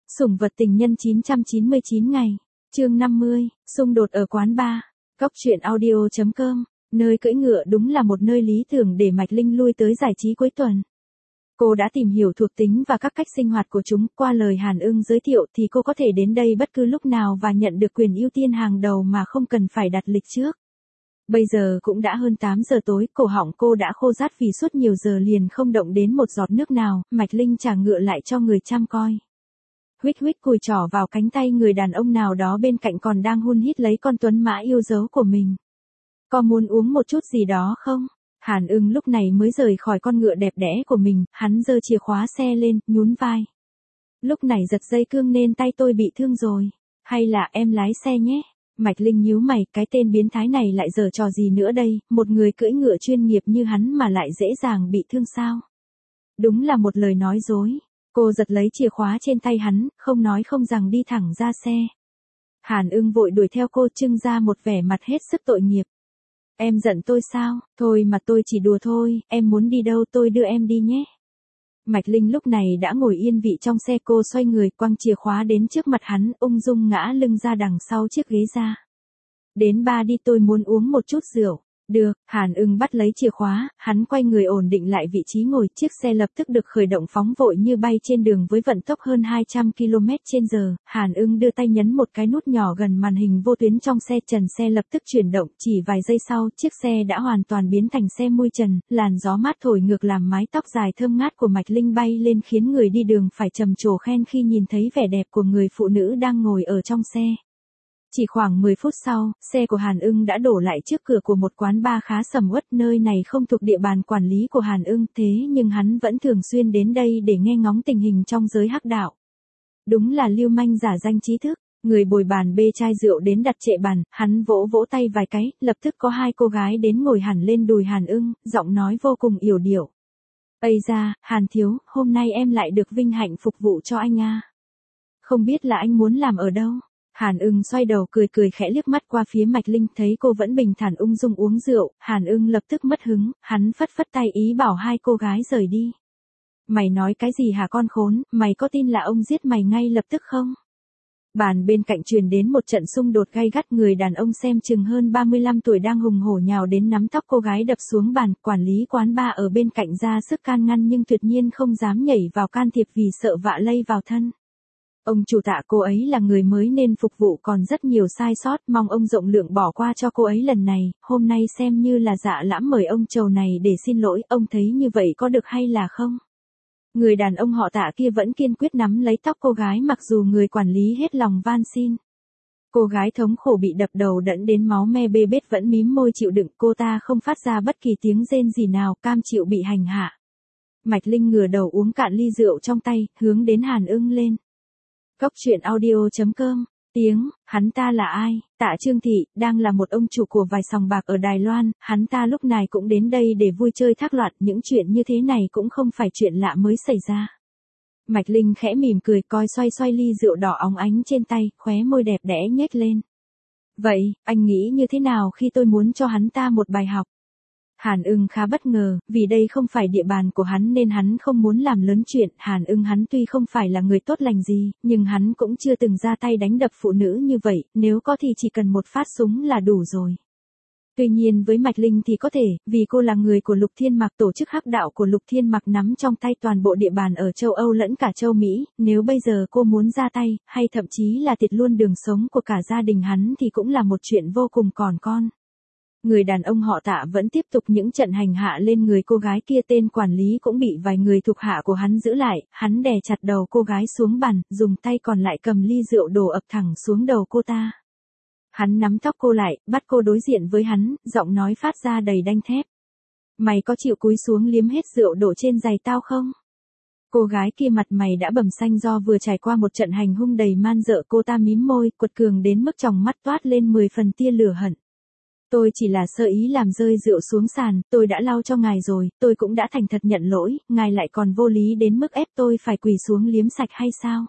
Sủng vật tình nhân 999 ngày. Chương 50, xung đột ở quán bar. Cóc truyện audio.com, nơi cưỡi ngựa đúng là một nơi lý tưởng để Mạch Linh lui tới giải trí cuối tuần. Cô đã tìm hiểu thuộc tính và các cách sinh hoạt của chúng, qua lời Hàn Ưng giới thiệu thì cô có thể đến đây bất cứ lúc nào và nhận được quyền ưu tiên hàng đầu mà không cần phải đặt lịch trước. Bây giờ cũng đã hơn 8 giờ tối, cổ họng cô đã khô rát vì suốt nhiều giờ liền không động đến một giọt nước nào, Mạch Linh trả ngựa lại cho người chăm coi. Huých huých cùi trỏ vào cánh tay người đàn ông nào đó bên cạnh còn đang hun hít lấy con tuấn mã yêu dấu của mình. Có muốn uống một chút gì đó không? Hàn Ưng lúc này mới rời khỏi con ngựa đẹp đẽ của mình, hắn giơ chìa khóa xe lên, nhún vai. Lúc này giật dây cương nên tay tôi bị thương rồi. Hay là em lái xe nhé? Mạch Linh nhíu mày, cái tên biến thái này lại giở trò gì nữa đây, một người cưỡi ngựa chuyên nghiệp như hắn mà lại dễ dàng bị thương sao? Đúng là một lời nói dối. Cô giật lấy chìa khóa trên tay hắn, không nói không rằng đi thẳng ra xe. Hàn Ưng vội đuổi theo cô, trưng ra một vẻ mặt hết sức tội nghiệp. Em giận tôi sao? Thôi mà tôi chỉ đùa thôi, em muốn đi đâu tôi đưa em đi nhé. Mạch Linh lúc này đã ngồi yên vị trong xe, cô xoay người quăng chìa khóa đến trước mặt hắn, ung dung ngã lưng ra đằng sau chiếc ghế ra. Đến ba đi, tôi muốn uống một chút rượu. Được, Hàn Ưng bắt lấy chìa khóa, hắn quay người ổn định lại vị trí ngồi, chiếc xe lập tức được khởi động phóng vội như bay trên đường với vận tốc hơn 200 km/h, Hàn Ưng đưa tay nhấn một cái nút nhỏ gần màn hình vô tuyến trong xe, trần xe lập tức chuyển động, chỉ vài giây sau, chiếc xe đã hoàn toàn biến thành xe mui trần, làn gió mát thổi ngược làm mái tóc dài thơm ngát của Mạch Linh bay lên khiến người đi đường phải trầm trồ khen khi nhìn thấy vẻ đẹp của người phụ nữ đang ngồi ở trong xe. Chỉ khoảng 10 phút sau, xe của Hàn Ưng đã đổ lại trước cửa của một quán bar khá sầm uất, nơi này không thuộc địa bàn quản lý của Hàn Ưng, thế nhưng hắn vẫn thường xuyên đến đây để nghe ngóng tình hình trong giới hắc đạo. Đúng là lưu manh giả danh trí thức, người bồi bàn bê chai rượu đến đặt trệ bàn, hắn vỗ vỗ tay vài cái, lập tức có hai cô gái đến ngồi hẳn lên đùi Hàn Ưng, giọng nói vô cùng yểu điệu. Ây da, Hàn thiếu, hôm nay em lại được vinh hạnh phục vụ cho anh à. Không biết là anh muốn làm ở đâu? Hàn Ưng xoay đầu cười cười khẽ liếc mắt qua phía Mạch Linh, thấy cô vẫn bình thản ung dung uống rượu, Hàn Ưng lập tức mất hứng, hắn phất phất tay ý bảo hai cô gái rời đi. Mày nói cái gì hả con khốn, mày có tin là ông giết mày ngay lập tức không? Bàn bên cạnh truyền đến một trận xung đột gay gắt, người đàn ông xem chừng hơn 35 tuổi đang hùng hổ nhào đến nắm tóc cô gái đập xuống bàn, quản lý quán bar ở bên cạnh ra sức can ngăn nhưng tuyệt nhiên không dám nhảy vào can thiệp vì sợ vạ lây vào thân. Ông chủ tạ, cô ấy là người mới nên phục vụ còn rất nhiều sai sót, mong ông rộng lượng bỏ qua cho cô ấy lần này, hôm nay xem như là dạ lãm mời ông trầu này để xin lỗi, ông thấy như vậy có được hay là không? Người đàn ông họ Tạ kia vẫn kiên quyết nắm lấy tóc cô gái mặc dù người quản lý hết lòng van xin. Cô gái thống khổ bị đập đầu đẫn đến máu me bê bết vẫn mím môi chịu đựng, cô ta không phát ra bất kỳ tiếng rên gì nào, cam chịu bị hành hạ. Mạch Linh ngửa đầu uống cạn ly rượu trong tay, hướng đến Hàn Ưng lên. Cóc truyện audio.com, hắn ta là ai? Tạ Trương Thị, đang là một ông chủ của vài sòng bạc ở Đài Loan, hắn ta lúc này cũng đến đây để vui chơi thác loạn, những chuyện như thế này cũng không phải chuyện lạ mới xảy ra. Mạch Linh khẽ mỉm cười, coi xoay xoay ly rượu đỏ óng ánh trên tay, khóe môi đẹp đẽ nhếch lên. Vậy, anh nghĩ như thế nào khi tôi muốn cho hắn ta một bài học? Hàn Ưng khá bất ngờ, vì đây không phải địa bàn của hắn nên hắn không muốn làm lớn chuyện. Hàn Ưng hắn tuy không phải là người tốt lành gì, nhưng hắn cũng chưa từng ra tay đánh đập phụ nữ như vậy, nếu có thì chỉ cần một phát súng là đủ rồi. Tuy nhiên với Mạch Linh thì có thể, vì cô là người của Lục Thiên Mặc, tổ chức hắc đạo của Lục Thiên Mặc nắm trong tay toàn bộ địa bàn ở châu Âu lẫn cả châu Mỹ, nếu bây giờ cô muốn ra tay, hay thậm chí là tiệt luôn đường sống của cả gia đình hắn thì cũng là một chuyện vô cùng còn con. Người đàn ông họ Tạ vẫn tiếp tục những trận hành hạ lên người cô gái kia, tên quản lý cũng bị vài người thuộc hạ của hắn giữ lại, hắn đè chặt đầu cô gái xuống bàn, dùng tay còn lại cầm ly rượu đổ ập thẳng xuống đầu cô ta. Hắn nắm tóc cô lại, bắt cô đối diện với hắn, giọng nói phát ra đầy đanh thép. Mày có chịu cúi xuống liếm hết rượu đổ trên giày tao không? Cô gái kia mặt mày đã bầm xanh do vừa trải qua một trận hành hung đầy man dợ, cô ta mím môi, quật cường đến mức tròng mắt toát lên 10 phần tia lửa hận. Tôi chỉ là sơ ý làm rơi rượu xuống sàn, tôi đã lau cho ngài rồi, tôi cũng đã thành thật nhận lỗi, ngài lại còn vô lý đến mức ép tôi phải quỳ xuống liếm sạch hay sao?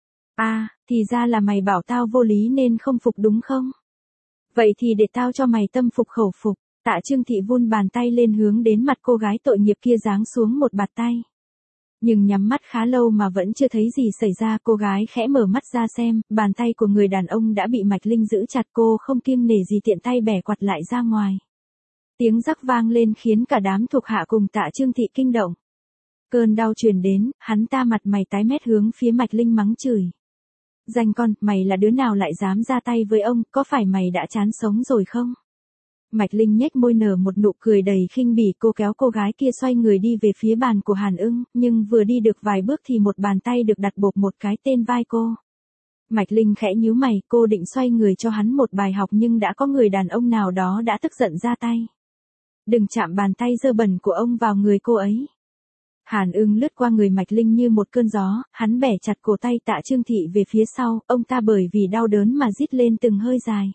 À, thì ra là mày bảo tao vô lý nên không phục đúng không? Vậy thì để tao cho mày tâm phục khẩu phục. Tạ Trương Thị vun bàn tay lên hướng đến mặt cô gái tội nghiệp kia giáng xuống một bạt tay. Nhưng nhắm mắt khá lâu mà vẫn chưa thấy gì xảy ra, cô gái khẽ mở mắt ra xem, bàn tay của người đàn ông đã bị Mạch Linh giữ chặt, cô không kiêng nể gì tiện tay bẻ quạt lại ra ngoài. Tiếng rắc vang lên khiến cả đám thuộc hạ cùng Tạ Trương Thị kinh động. Cơn đau truyền đến, hắn ta mặt mày tái mét hướng phía Mạch Linh mắng chửi. Danh con, mày là đứa nào lại dám ra tay với ông, có phải mày đã chán sống rồi không? Mạch Linh nhếch môi nở một nụ cười đầy khinh bỉ, cô kéo cô gái kia xoay người đi về phía bàn của Hàn Ưng, nhưng vừa đi được vài bước thì một bàn tay được đặt bộp một cái tên vai cô. Mạch Linh khẽ nhíu mày, cô định xoay người cho hắn một bài học nhưng đã có người đàn ông nào đó đã tức giận ra tay. Đừng chạm bàn tay dơ bẩn của ông vào người cô ấy. Hàn Ưng lướt qua người Mạch Linh như một cơn gió, hắn bẻ chặt cổ tay Tạ Trương Thị về phía sau, ông ta bởi vì đau đớn mà rít lên từng hơi dài.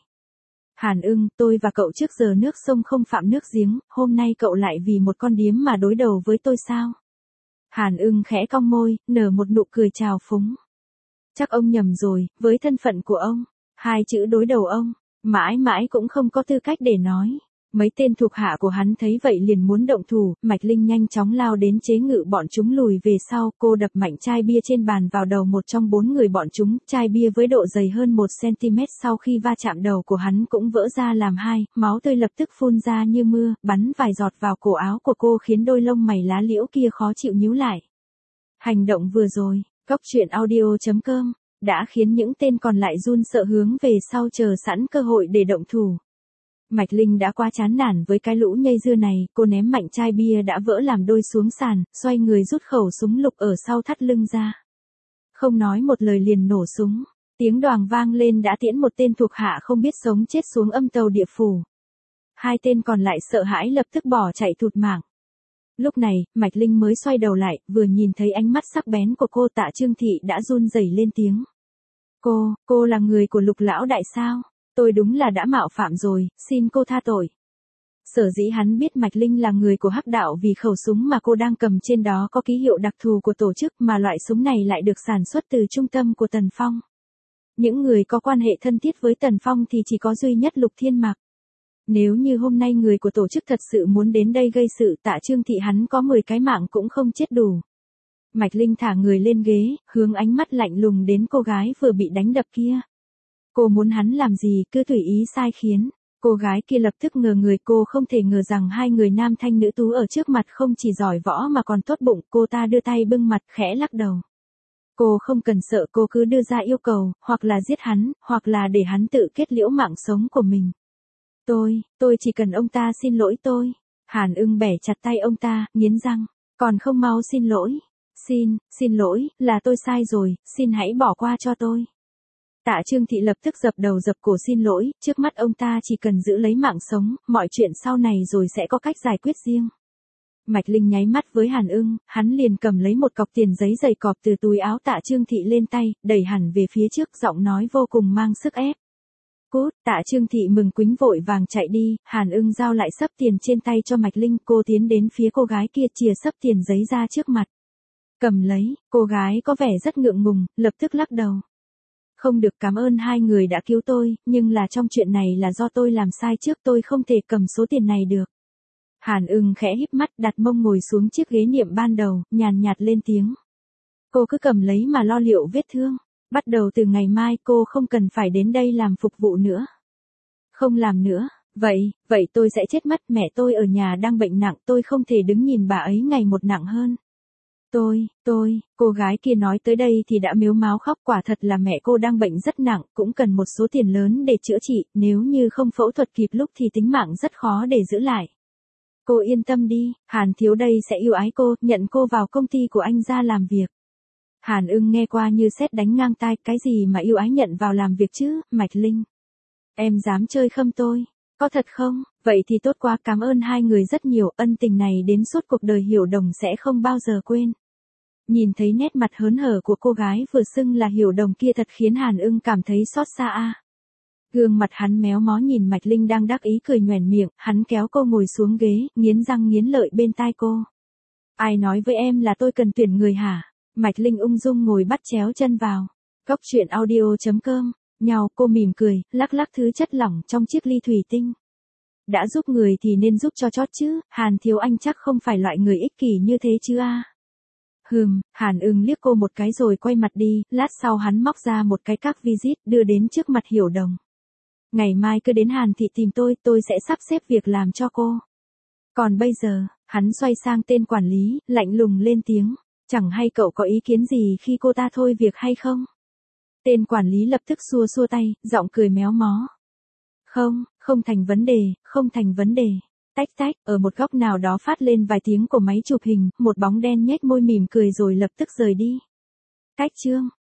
Hàn Ưng, tôi và cậu trước giờ nước sông không phạm nước giếng, hôm nay cậu lại vì một con điếm mà đối đầu với tôi sao? Hàn Ưng khẽ cong môi, nở một nụ cười trào phúng. Chắc ông nhầm rồi, với thân phận của ông, hai chữ đối đầu ông, mãi mãi cũng không có tư cách để nói. Mấy tên thuộc hạ của hắn thấy vậy liền muốn động thủ, Mạch Linh nhanh chóng lao đến chế ngự bọn chúng lùi về sau, cô đập mạnh chai bia trên bàn vào đầu một trong 4 người bọn chúng, chai bia với độ dày hơn 1 cm sau khi va chạm đầu của hắn cũng vỡ ra làm hai, máu tươi lập tức phun ra như mưa, bắn vài giọt vào cổ áo của cô khiến đôi lông mày lá liễu kia khó chịu nhíu lại. Hành động vừa rồi, coctruyện.audio.com, đã khiến những tên còn lại run sợ hướng về sau chờ sẵn cơ hội để động thủ. Mạch Linh đã quá chán nản với cái lũ nhây dưa này, cô ném mạnh chai bia đã vỡ làm đôi xuống sàn, xoay người rút khẩu súng lục ở sau thắt lưng ra. Không nói một lời liền nổ súng, tiếng đoàng vang lên đã tiễn một tên thuộc hạ không biết sống chết xuống âm tàu địa phủ. Hai tên còn lại sợ hãi lập tức bỏ chạy thụt mạng. Lúc này, Mạch Linh mới xoay đầu lại, vừa nhìn thấy ánh mắt sắc bén của cô Tạ Trương Thị đã run rẩy lên tiếng. Cô là người của Lục lão đại sao? Tôi đúng là đã mạo phạm rồi, xin cô tha tội. Sở dĩ hắn biết Mạch Linh là người của Hắc đạo vì khẩu súng mà cô đang cầm trên đó có ký hiệu đặc thù của tổ chức mà loại súng này lại được sản xuất từ trung tâm của Tần Phong. Những người có quan hệ thân thiết với Tần Phong thì chỉ có duy nhất Lục Thiên Mặc. Nếu như hôm nay người của tổ chức thật sự muốn đến đây gây sự, Tạ Trương Thị hắn có 10 cái mạng cũng không chết đủ. Mạch Linh thả người lên ghế, hướng ánh mắt lạnh lùng đến cô gái vừa bị đánh đập kia. Cô muốn hắn làm gì cứ tùy ý sai khiến. Cô gái kia lập tức ngờ người, cô không thể ngờ rằng hai người nam thanh nữ tú ở trước mặt không chỉ giỏi võ mà còn tốt bụng. Cô ta đưa tay bưng mặt khẽ lắc đầu. Cô không cần sợ, cô cứ đưa ra yêu cầu, hoặc là giết hắn, hoặc là để hắn tự kết liễu mạng sống của mình. Tôi chỉ cần ông ta xin lỗi tôi. Hàn Ưng bẻ chặt tay ông ta, nghiến răng. Còn không mau xin lỗi. Xin lỗi, là tôi sai rồi, xin hãy bỏ qua cho tôi. Tạ Trương Thị lập tức dập đầu dập cổ xin lỗi, trước mắt ông ta chỉ cần giữ lấy mạng sống, mọi chuyện sau này rồi sẽ có cách giải quyết riêng. Mạch Linh nháy mắt với Hàn Ưng, hắn liền cầm lấy một cọc tiền giấy dày cọp từ túi áo Tạ Trương Thị lên tay, đẩy hẳn về phía trước, giọng nói vô cùng mang sức ép. Cút, Tạ Trương Thị mừng quính vội vàng chạy đi, Hàn Ưng giao lại xấp tiền trên tay cho Mạch Linh, cô tiến đến phía cô gái kia chìa xấp tiền giấy ra trước mặt. Cầm lấy, cô gái có vẻ rất ngượng ngùng, lập tức lắc đầu. Không được, cảm ơn hai người đã cứu tôi, nhưng là trong chuyện này là do tôi làm sai trước, tôi không thể cầm số tiền này được. Hàn Ưng khẽ híp mắt, đặt mông ngồi xuống chiếc ghế niệm ban đầu, nhàn nhạt lên tiếng. Cô cứ cầm lấy mà lo liệu vết thương. Bắt đầu từ ngày mai cô không cần phải đến đây làm phục vụ nữa. Không làm nữa, vậy tôi sẽ chết mất, mẹ tôi ở nhà đang bệnh nặng, tôi không thể đứng nhìn bà ấy ngày một nặng hơn. Cô gái kia nói tới đây thì đã mếu máo khóc, quả thật là mẹ cô đang bệnh rất nặng, cũng cần một số tiền lớn để chữa trị, nếu như không phẫu thuật kịp lúc thì tính mạng rất khó để giữ lại. Cô yên tâm đi, Hàn thiếu đây sẽ yêu ái cô, nhận cô vào công ty của anh ra làm việc. Hàn Ưng nghe qua như sét đánh ngang tai, cái gì mà yêu ái nhận vào làm việc chứ, Mạch Linh. Em dám chơi khăm tôi, có thật không? Vậy thì tốt quá, cảm ơn hai người rất nhiều, ân tình này đến suốt cuộc đời Hiểu Đồng sẽ không bao giờ quên. Nhìn thấy nét mặt hớn hở của cô gái vừa xưng là Hiểu Đồng kia thật khiến Hàn Ưng cảm thấy xót xa a. Gương mặt hắn méo mó nhìn Mạch Linh đang đắc ý cười nhoẻn miệng, hắn kéo cô ngồi xuống ghế, nghiến răng nghiến lợi bên tai cô. Ai nói với em là tôi cần tuyển người hả? Mạch Linh ung dung ngồi bắt chéo chân vào. Coctruyện.audio.com, nhau cô mỉm cười, lắc lắc thứ chất lỏng trong chiếc ly thủy tinh. Đã giúp người thì nên giúp cho chót chứ, Hàn thiếu anh chắc không phải loại người ích kỷ như thế chứ a. Hàn Ưng liếc cô một cái rồi quay mặt đi, lát sau hắn móc ra một cái các visit đưa đến trước mặt Hiểu Đồng. Ngày mai cứ đến Hàn thị tìm tôi sẽ sắp xếp việc làm cho cô. Còn bây giờ, hắn xoay sang tên quản lý, lạnh lùng lên tiếng, chẳng hay cậu có ý kiến gì khi cô ta thôi việc hay không? Tên quản lý lập tức xua xua tay, giọng cười méo mó. Không thành vấn đề, không thành vấn đề. Tách tách, ở một góc nào đó phát lên vài tiếng của máy chụp hình, một bóng đen nhếch môi mỉm cười rồi lập tức rời đi. Cách chương